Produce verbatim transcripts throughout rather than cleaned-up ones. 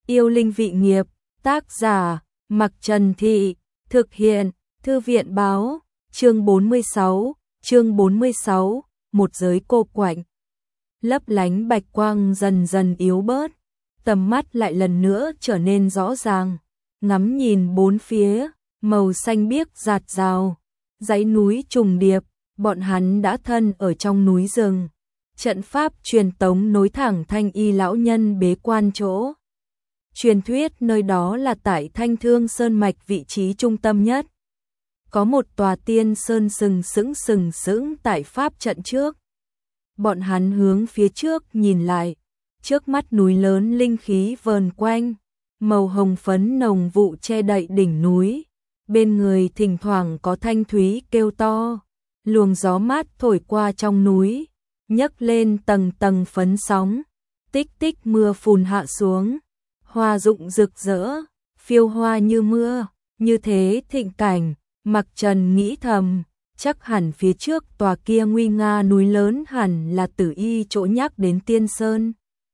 Yêu linh vị nghiệp, tác giả, Mặc Trần Thị, thực hiện, Thư viện báo, chương bốn mươi sáu, chương bốn mươi sáu, một giới cô quạnh. Lấp lánh bạch quang dần dần yếu bớt, tầm mắt lại lần nữa trở nên rõ ràng, ngắm nhìn bốn phía, màu xanh biếc rạt rào, dãy núi trùng điệp, bọn hắn đã thân ở trong núi rừng. Trận pháp truyền tống nối thẳng Thanh Y lão nhân bế quan chỗ. Truyền thuyết nơi đó là tại Thanh Thương Sơn mạch vị trí trung tâm nhất. Có một tòa tiên sơn sừng sững sừng sững tại pháp trận trước. Bọn hắn hướng phía trước nhìn lại, trước mắt núi lớn linh khí vờn quanh, màu hồng phấn nồng vụ che đậy đỉnh núi, bên người thỉnh thoảng có thanh thúy kêu to, luồng gió mát thổi qua trong núi, nhấc lên tầng tầng phấn sóng, tích tích mưa phùn hạ xuống, hoa rụng rực rỡ, phiêu hoa như mưa, như thế thịnh cảnh, Mặc Trần nghĩ thầm, chắc hẳn phía trước tòa kia nguy nga núi lớn hẳn là Tử Y chỗ nhắc đến Tiên Sơn.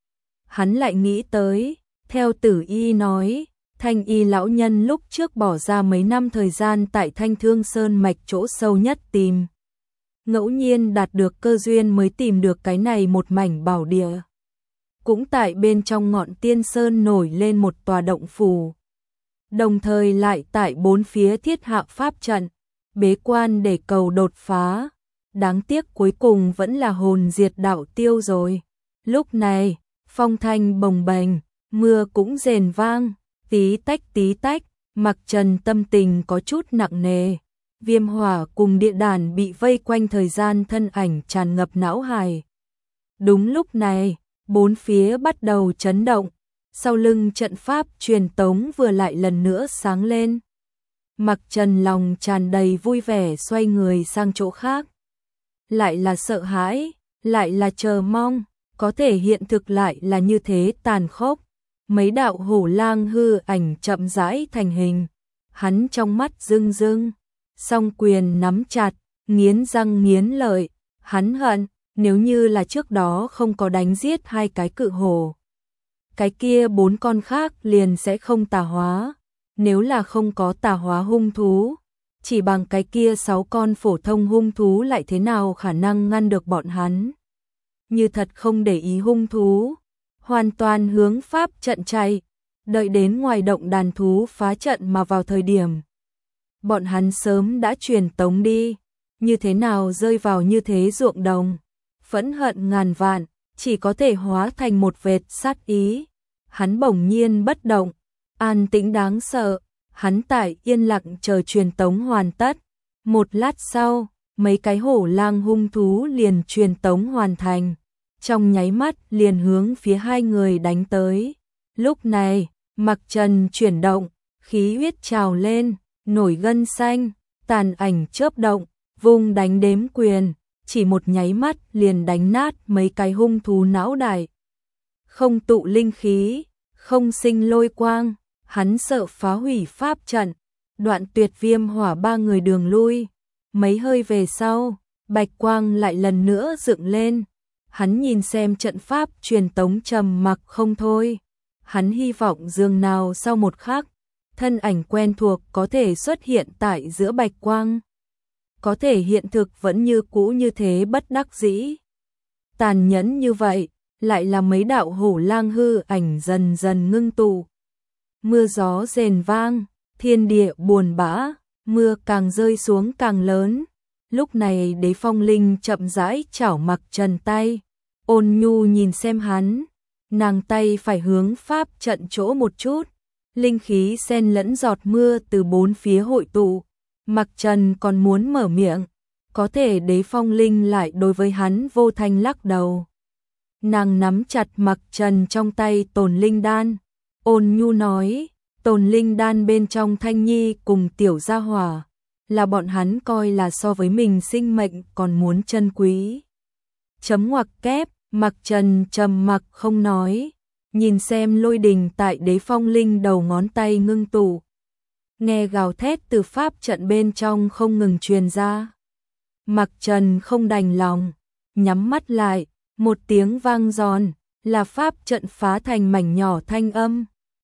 Hắn lại nghĩ tới, theo Tử Y nói, Thanh Y lão nhân lúc trước bỏ ra mấy năm thời gian tại Thanh Thương Sơn mạch chỗ sâu nhất tìm. Ngẫu nhiên đạt được cơ duyên mới tìm được cái này một mảnh bảo địa. Cũng tại bên trong ngọn Tiên Sơn nổi lên một tòa động phủ. Đồng thời lại tại bốn phía thiết hạ pháp trận, bế quan để cầu đột phá. Đáng tiếc cuối cùng vẫn là hồn diệt đạo tiêu rồi. Lúc này, phong thanh bồng bềnh, mưa cũng rền vang, tí tách tí tách, Mặc Trần tâm tình có chút nặng nề. Viêm hỏa cùng địa đàn bị vây quanh thời gian thân ảnh tràn ngập não hài. Đúng lúc này, bốn phía bắt đầu chấn động, sau lưng trận pháp truyền tống vừa lại lần nữa sáng lên. Mặc Trần lòng tràn đầy vui vẻ xoay người sang chỗ khác. Lại là sợ hãi, lại là chờ mong, có thể hiện thực lại là như thế tàn khốc. Mấy đạo hổ lang hư ảnh chậm rãi thành hình, hắn trong mắt rưng rưng, song quyền nắm chặt, nghiến răng nghiến lợi, hắn hận, nếu như là trước đó không có đánh giết hai cái cự hổ, cái kia bốn con khác liền sẽ không tà hóa. Nếu là không có tà hóa hung thú, chỉ bằng cái kia sáu con phổ thông hung thú lại thế nào khả năng ngăn được bọn hắn. Như thật không để ý hung thú, hoàn toàn hướng pháp trận chạy, đợi đến ngoài động đàn thú phá trận mà vào thời điểm. Bọn hắn sớm đã truyền tống đi, như thế nào rơi vào như thế ruộng đồng, phẫn hận ngàn vạn, chỉ có thể hóa thành một vệt sát ý. Hắn bỗng nhiên bất động, an tĩnh đáng sợ, hắn tại yên lặng chờ truyền tống hoàn tất. Một lát sau, mấy cái hổ lang hung thú liền truyền tống hoàn thành, trong nháy mắt liền hướng phía hai người đánh tới. Lúc này, Mặc Trần chuyển động, khí huyết trào lên, nổi gân xanh, tàn ảnh chớp động, vung đánh đếm quyền, chỉ một nháy mắt liền đánh nát mấy cái hung thú não đại. Không tụ linh khí, không sinh lôi quang, hắn sợ phá hủy pháp trận, đoạn tuyệt viêm hỏa ba người đường lui. Mấy hơi về sau, bạch quang lại lần nữa dựng lên, hắn nhìn xem trận pháp truyền tống trầm mặc không thôi. Hắn hy vọng dường nào sau một khắc, thân ảnh quen thuộc có thể xuất hiện tại giữa bạch quang. Có thể hiện thực vẫn như cũ như thế bất đắc dĩ. Tàn nhẫn như vậy, lại là mấy đạo hổ lang hư ảnh dần dần ngưng tụ. Mưa gió rền vang, thiên địa buồn bã, mưa càng rơi xuống càng lớn. Lúc này Đế Phong Linh chậm rãi chảo Mặc Trần tay, ôn nhu nhìn xem hắn, nàng tay phải hướng pháp trận chỗ một chút, linh khí xen lẫn giọt mưa từ bốn phía hội tụ. Mặc Trần còn muốn mở miệng, có thể Đế Phong Linh lại đối với hắn vô thanh lắc đầu. Nàng nắm chặt Mặc Trần trong tay tồn linh đan, ôn nhu nói, tồn linh đan bên trong Thanh Nhi cùng tiểu gia hỏa, là bọn hắn coi là so với mình sinh mệnh còn muốn trân quý. Chấm ngoặc kép, Mặc Trần trầm mặc không nói, nhìn xem lôi đình tại Đế Phong Linh đầu ngón tay ngưng tụ. Nghe gào thét từ pháp trận bên trong không ngừng truyền ra. Mặc Trần không đành lòng, nhắm mắt lại, một tiếng vang giòn, là pháp trận phá thành mảnh nhỏ thanh âm.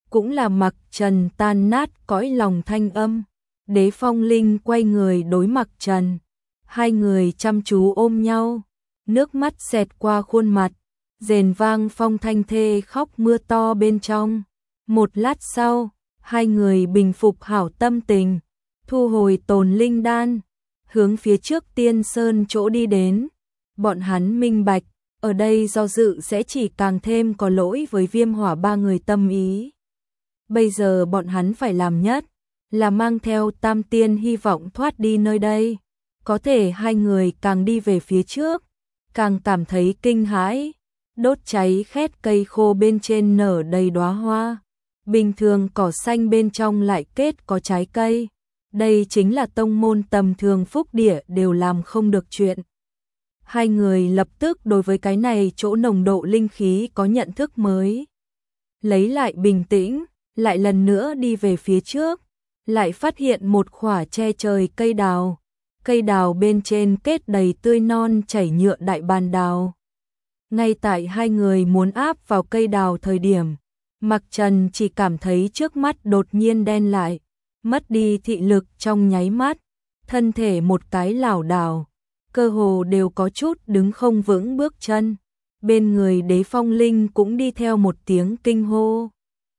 cũng là Mặc Trần tan nát cõi lòng thanh âm. Đế Phong Linh quay người đối Mặc Trần, hai người chăm chú ôm nhau, nước mắt xẹt qua khuôn mặt, rền vang phong thanh thê khóc mưa to bên trong. Một lát sau, hai người bình phục hảo tâm tình, thu hồi tồn linh đan, hướng phía trước Tiên Sơn chỗ đi đến. Bọn hắn minh bạch, ở đây do dự sẽ chỉ càng thêm có lỗi với Viêm Hỏa ba người tâm ý. Bây giờ bọn hắn phải làm nhất là mang theo Tam Tiên hy vọng thoát đi nơi đây. Có thể hai người càng đi về phía trước, càng cảm thấy kinh hãi. Đốt cháy khét cây khô bên trên nở đầy đóa hoa, bình thường cỏ xanh bên trong lại kết có trái cây. Đây chính là tông môn tầm thường phúc địa đều làm không được chuyện. Hai người lập tức đối với cái này chỗ nồng độ linh khí có nhận thức mới. Lấy lại bình tĩnh, lại lần nữa đi về phía trước, lại phát hiện một khỏa che trời cây đào. Cây đào bên trên kết đầy tươi non chảy nhựa đại bàn đào. Ngay tại hai người muốn áp vào cây đào thời điểm, Mặc Trần chỉ cảm thấy trước mắt đột nhiên đen lại, mất đi thị lực trong nháy mắt, thân thể một cái lảo đảo, cơ hồ đều có chút đứng không vững bước chân. Bên người Đế Phong Linh cũng đi theo một tiếng kinh hô.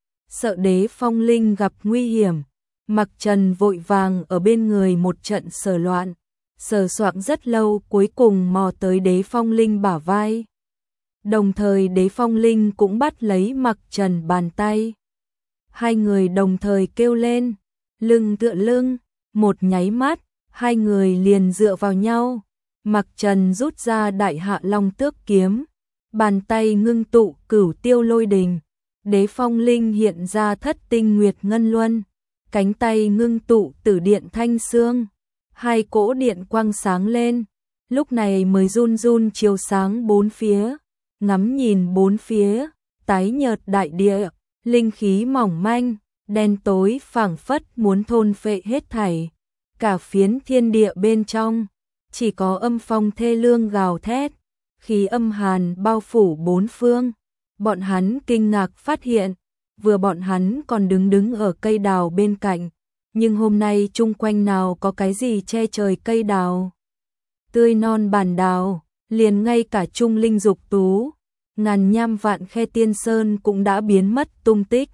Sợ Đế Phong Linh gặp nguy hiểm, Mặc Trần vội vàng ở bên người một trận sờ loạn, sờ soạng rất lâu cuối cùng mò tới Đế Phong Linh bả vai. Đồng thời Đế Phong Linh cũng bắt lấy Mặc Trần bàn tay. Hai người đồng thời kêu lên, lưng tựa lưng, một nháy mắt, hai người liền dựa vào nhau. Mặc Trần rút ra Đại Hạ Long Tước kiếm, bàn tay ngưng tụ Cửu Tiêu Lôi Đình. Đế Phong Linh hiện ra Thất Tinh Nguyệt Ngân Luân, cánh tay ngưng tụ Tử Điện Thanh Xương, hai cỗ điện quang sáng lên, lúc này mới run run chiếu sáng bốn phía. Ngắm nhìn bốn phía, tái nhợt đại địa, linh khí mỏng manh, đen tối phảng phất muốn thôn phệ hết thảy. Cả phiến thiên địa bên trong, chỉ có âm phong thê lương gào thét, khí âm hàn bao phủ bốn phương. Bọn hắn kinh ngạc phát hiện, vừa bọn hắn còn đứng đứng ở cây đào bên cạnh, nhưng hôm nay chung quanh nào có cái gì che trời cây đào. Tươi non bản đào, liền ngay cả trung linh dục tú, ngàn nham vạn khe Tiên Sơn cũng đã biến mất tung tích.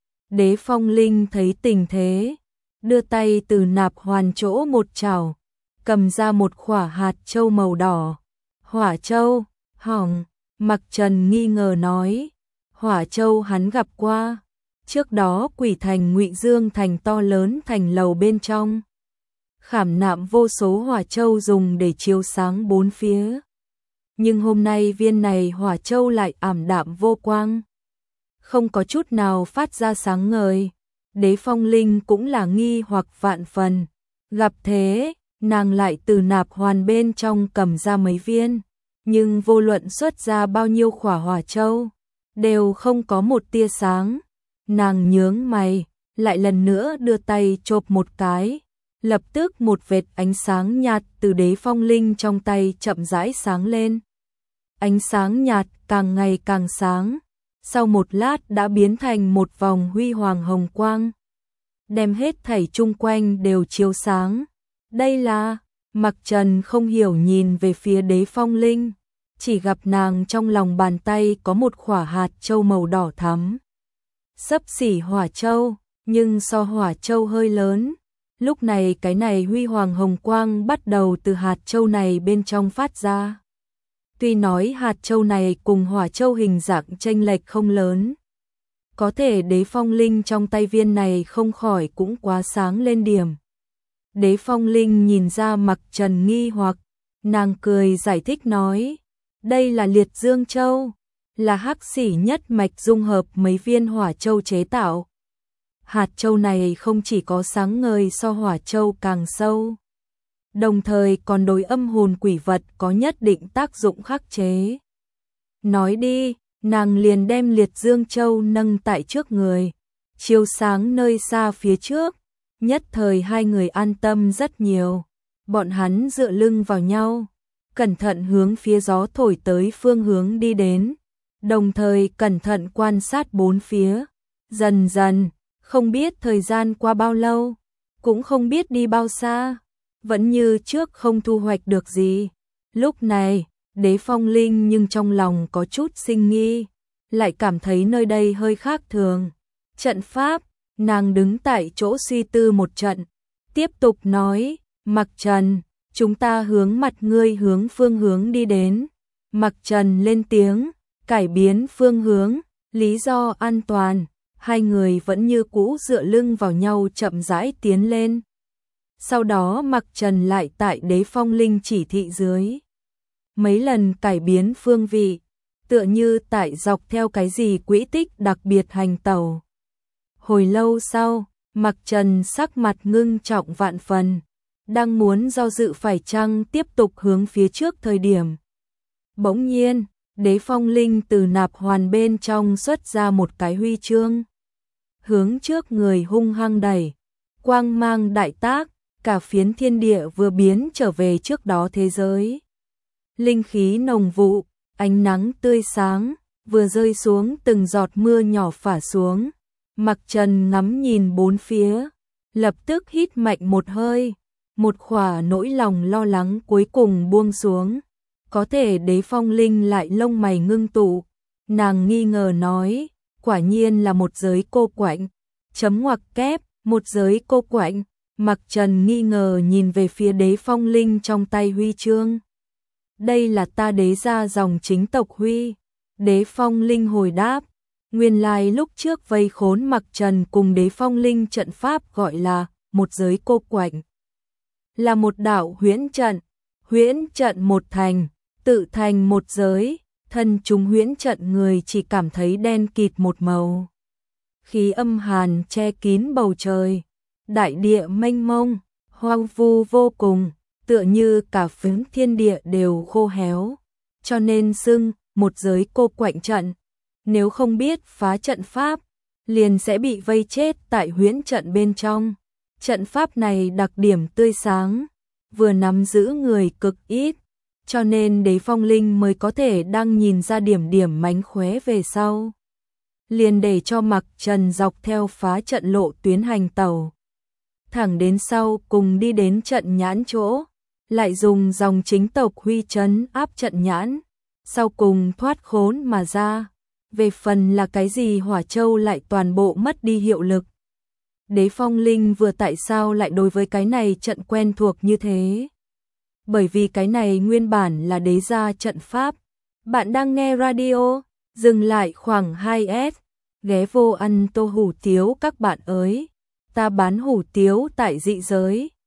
Đế Phong Linh thấy tình thế, đưa tay từ nạp hoàn chỗ một chảo, cầm ra một khỏa hạt châu màu đỏ. Hỏa châu, hỏng, Mặc Trần nghi ngờ nói, hỏa châu hắn gặp qua, trước đó Quỷ Thành Ngụy Dương thành to lớn thành lầu bên trong, khảm nạm vô số hỏa châu dùng để chiếu sáng bốn phía. Nhưng hôm nay viên này hỏa châu lại ảm đạm vô quang, không có chút nào phát ra sáng ngời. Đế Phong Linh cũng là nghi hoặc vạn phần, gặp thế, nàng lại từ nạp hoàn bên trong cầm ra mấy viên, nhưng vô luận xuất ra bao nhiêu khỏa hỏa châu, đều không có một tia sáng. Nàng nhướng mày, lại lần nữa đưa tay chộp một cái, lập tức một vệt ánh sáng nhạt từ Đế Phong Linh trong tay chậm rãi sáng lên. Ánh sáng nhạt càng ngày càng sáng, sau một lát đã biến thành một vòng huy hoàng hồng quang, đem hết thảy chung quanh đều chiếu sáng. Đây là, Mặc Trần không hiểu nhìn về phía Đế Phong Linh, chỉ gặp nàng trong lòng bàn tay có một khỏa hạt châu màu đỏ thắm, xấp xỉ hỏa châu, nhưng so hỏa châu hơi lớn. Lúc này cái này huy hoàng hồng quang bắt đầu từ hạt châu này bên trong phát ra. Tuy nói hạt châu này cùng hỏa châu hình dạng chênh lệch không lớn, có thể Đế Phong Linh trong tay viên này không khỏi cũng quá sáng lên điểm. Đế Phong Linh nhìn ra Mặc Trần nghi hoặc, nàng cười giải thích nói, đây là Liệt Dương Châu, là hắc xỉ nhất mạch dung hợp mấy viên hỏa châu chế tạo. Hạt châu này không chỉ có sáng ngời so hỏa châu càng sâu, đồng thời còn đối âm hồn quỷ vật có nhất định tác dụng khắc chế. Nói đi, nàng liền đem Liệt Dương Châu nâng tại trước người, chiếu sáng nơi xa phía trước, nhất thời hai người an tâm rất nhiều. Bọn hắn dựa lưng vào nhau, cẩn thận hướng phía gió thổi tới phương hướng đi đến, đồng thời cẩn thận quan sát bốn phía. Dần dần, không biết thời gian qua bao lâu, cũng không biết đi bao xa, vẫn như trước không thu hoạch được gì. Lúc này, Đế Phong Linh nhưng trong lòng có chút sinh nghi, lại cảm thấy nơi đây hơi khác thường. Trận pháp, nàng đứng tại chỗ suy tư một trận, tiếp tục nói, Mặc Trần, chúng ta hướng mặt ngươi hướng phương hướng đi đến. Mặc Trần lên tiếng, cải biến phương hướng, lý do an toàn, hai người vẫn như cũ dựa lưng vào nhau chậm rãi tiến lên. Sau đó Mặc Trần lại tại Đế Phong Linh chỉ thị dưới mấy lần cải biến phương vị, tựa như tại dọc theo cái gì quỹ tích đặc biệt hành tẩu. Hồi lâu sau, Mặc Trần sắc mặt ngưng trọng vạn phần, đang muốn do dự phải chăng tiếp tục hướng phía trước thời điểm. Bỗng nhiên, Đế Phong Linh từ nạp hoàn bên trong xuất ra một cái huy chương, hướng trước người hung hăng đẩy, quang mang đại tác, cả phiến thiên địa vừa biến trở về trước đó thế giới. Linh khí nồng vụ, ánh nắng tươi sáng, vừa rơi xuống từng giọt mưa nhỏ phả xuống. Mặc Trần ngắm nhìn bốn phía, lập tức hít mạnh một hơi, một khỏa nỗi lòng lo lắng cuối cùng buông xuống. Có thể Đế Phong Linh lại lông mày ngưng tụ, nàng nghi ngờ nói, quả nhiên là một giới cô quạnh, chấm ngoặc kép, một giới cô quạnh. Mặc Trần nghi ngờ nhìn về phía Đế Phong Linh trong tay huy chương. Đây là ta đế gia dòng chính tộc huy. Đế Phong Linh hồi đáp, nguyên lai lúc trước vây khốn Mặc Trần cùng Đế Phong Linh trận pháp gọi là một giới cô quạnh. Là một đạo huyễn trận, huyễn trận một thành, tự thành một giới, thân chúng huyễn trận người chỉ cảm thấy đen kịt một màu. Khí âm hàn che kín bầu trời, đại địa mênh mông, hoang vu vô cùng, tựa như cả phiến thiên địa đều khô héo, cho nên xưng một giới cô quạnh trận. Nếu không biết phá trận pháp, liền sẽ bị vây chết tại huyễn trận bên trong. Trận pháp này đặc điểm tươi sáng, vừa nắm giữ người cực ít, cho nên Đế Phong Linh mới có thể đang nhìn ra điểm điểm mánh khóe về sau. Liền để cho Mặc Trần dọc theo phá trận lộ tuyến hành tàu, thẳng đến sau cùng đi đến trận nhãn chỗ, lại dùng dòng chính tộc huy trấn áp trận nhãn, sau cùng thoát khốn mà ra. Về phần là cái gì hỏa châu lại toàn bộ mất đi hiệu lực. Đế Phong Linh vừa tại sao lại đối với cái này trận quen thuộc như thế? Bởi vì cái này nguyên bản là đế gia trận pháp. Bạn đang nghe radio, dừng lại khoảng hai S, ghé vô ăn tô hủ tiếu các bạn ơi. Ta bán hủ tiếu tại dị giới,